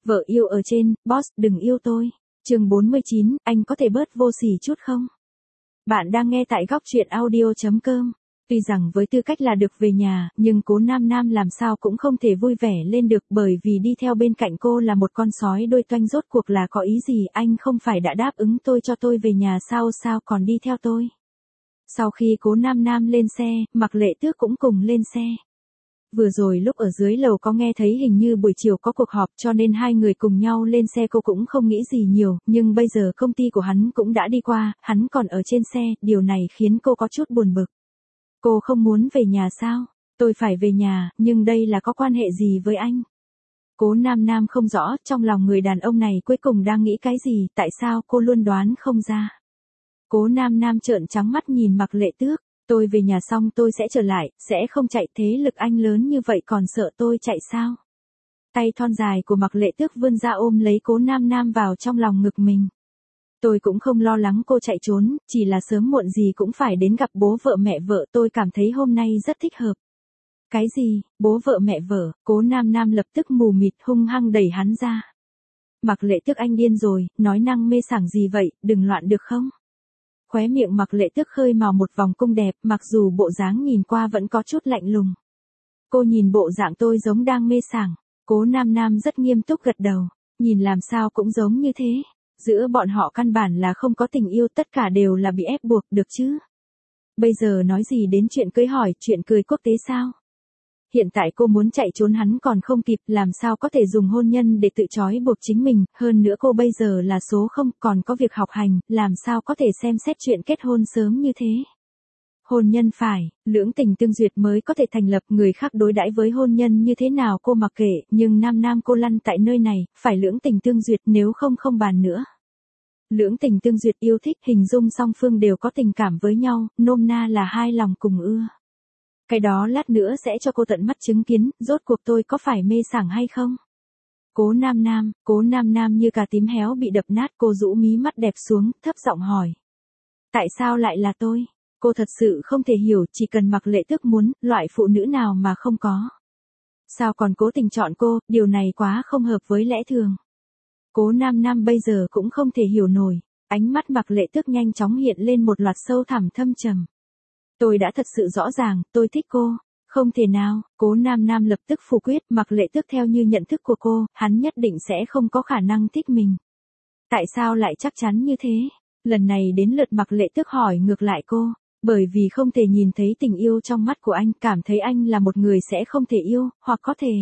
Vợ yêu ở trên, boss đừng yêu tôi. Chương 49, anh có thể bớt vô sỉ chút không? Bạn đang nghe tại góc truyện audio.com. Tuy rằng với tư cách là được về nhà, nhưng Cố Nam Nam làm sao cũng không thể vui vẻ lên được bởi vì đi theo bên cạnh cô là một con sói đôi toanh, rốt cuộc là có ý gì, anh không phải đã đáp ứng tôi cho tôi về nhà sao còn đi theo tôi. Sau khi Cố Nam Nam lên xe, Mạc Lệ Tước cũng cùng lên xe. Vừa rồi lúc ở dưới lầu có nghe thấy hình như buổi chiều có cuộc họp cho nên hai người cùng nhau lên xe, cô cũng không nghĩ gì nhiều, nhưng bây giờ công ty của hắn cũng đã đi qua, hắn còn ở trên xe, điều này khiến cô có chút buồn bực. Cô không muốn về nhà sao? Tôi phải về nhà, nhưng đây là có quan hệ gì với anh? Cố Nam Nam không rõ trong lòng người đàn ông này cuối cùng đang nghĩ cái gì, tại sao cô luôn đoán không ra. Cố Nam Nam trợn trắng mắt nhìn Mạc Lệ Tước. Tôi về nhà xong tôi sẽ trở lại, sẽ không chạy, thế lực anh lớn như vậy còn sợ tôi chạy sao? Tay thon dài của Mạc Lệ Tước vươn ra ôm lấy Cố Nam Nam vào trong lòng ngực mình. Tôi cũng không lo lắng cô chạy trốn, chỉ là sớm muộn gì cũng phải đến gặp bố vợ mẹ vợ, tôi cảm thấy hôm nay rất thích hợp. Cái gì, bố vợ mẹ vợ? Cố Nam Nam lập tức mù mịt hung hăng đẩy hắn ra. Mạc Lệ Tước anh điên rồi, nói năng mê sảng gì vậy, đừng loạn được không? Khóe miệng Mạc Lệ Tước khơi màu một vòng cung đẹp, mặc dù bộ dáng nhìn qua vẫn có chút lạnh lùng. Cô nhìn bộ dạng tôi giống đang mê sảng. Cố Nam Nam rất nghiêm túc gật đầu, nhìn làm sao cũng giống như thế. Giữa bọn họ căn bản là không có tình yêu, tất cả đều là bị ép buộc, được chứ. Bây giờ nói gì đến chuyện cưới hỏi, chuyện cười quốc tế sao? Hiện tại cô muốn chạy trốn hắn còn không kịp, làm sao có thể dùng hôn nhân để tự trói buộc chính mình, hơn nữa cô bây giờ là số 0, còn có việc học hành, làm sao có thể xem xét chuyện kết hôn sớm như thế. Hôn nhân phải, lưỡng tình tương duyệt mới có thể thành lập, người khác đối đãi với hôn nhân như thế nào cô mặc kệ, nhưng Nam Nam cô lăn tại nơi này, phải lưỡng tình tương duyệt, nếu không bàn nữa. Lưỡng tình tương duyệt, yêu thích, hình dung song phương đều có tình cảm với nhau, nôm na là hai lòng cùng ưa. Cái đó lát nữa sẽ cho cô tận mắt chứng kiến, rốt cuộc tôi có phải mê sảng hay không? Cố Nam Nam như cà tím héo bị đập nát, cô rũ mí mắt đẹp xuống, thấp giọng hỏi. Tại sao lại là tôi? Cô thật sự không thể hiểu, chỉ cần Mạc Lệ Tước muốn, loại phụ nữ nào mà không có. Sao còn cố tình chọn cô, điều này quá không hợp với lẽ thường. Cố Nam Nam bây giờ cũng không thể hiểu nổi, ánh mắt Mạc Lệ Tước nhanh chóng hiện lên một loạt sâu thẳm thâm trầm. Tôi đã thật sự rõ ràng, tôi thích cô. Không thể nào, Cố Nam Nam lập tức phủ quyết, Mạc Lệ Tước theo như nhận thức của cô, hắn nhất định sẽ không có khả năng thích mình. Tại sao lại chắc chắn như thế? Lần này đến lượt Mạc Lệ Tước hỏi ngược lại cô, bởi vì không thể nhìn thấy tình yêu trong mắt của anh, cảm thấy anh là một người sẽ không thể yêu, hoặc có thể.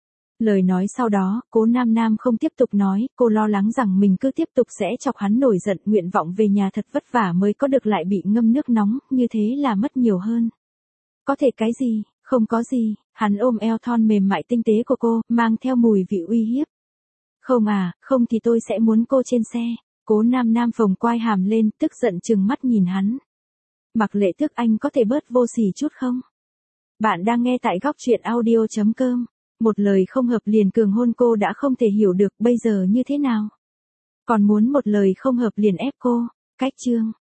Lời nói sau đó, Cố Nam Nam không tiếp tục nói, cô lo lắng rằng mình cứ tiếp tục sẽ chọc hắn nổi giận, nguyện vọng về nhà thật vất vả mới có được lại bị ngâm nước nóng, như thế là mất nhiều hơn. Có thể cái gì, không có gì, hắn ôm eo thon mềm mại tinh tế của cô, mang theo mùi vị uy hiếp. Không à, không thì tôi sẽ muốn cô trên xe. Cố Nam Nam phồng quai hàm lên, tức giận trừng mắt nhìn hắn. Mạc Lệ Tước anh có thể bớt vô sỉ chút không? Bạn đang nghe tại góc truyện audio.com. Một lời không hợp liền cường hôn cô đã không thể hiểu được, bây giờ như thế nào? Còn muốn một lời không hợp liền ép cô, cách chương.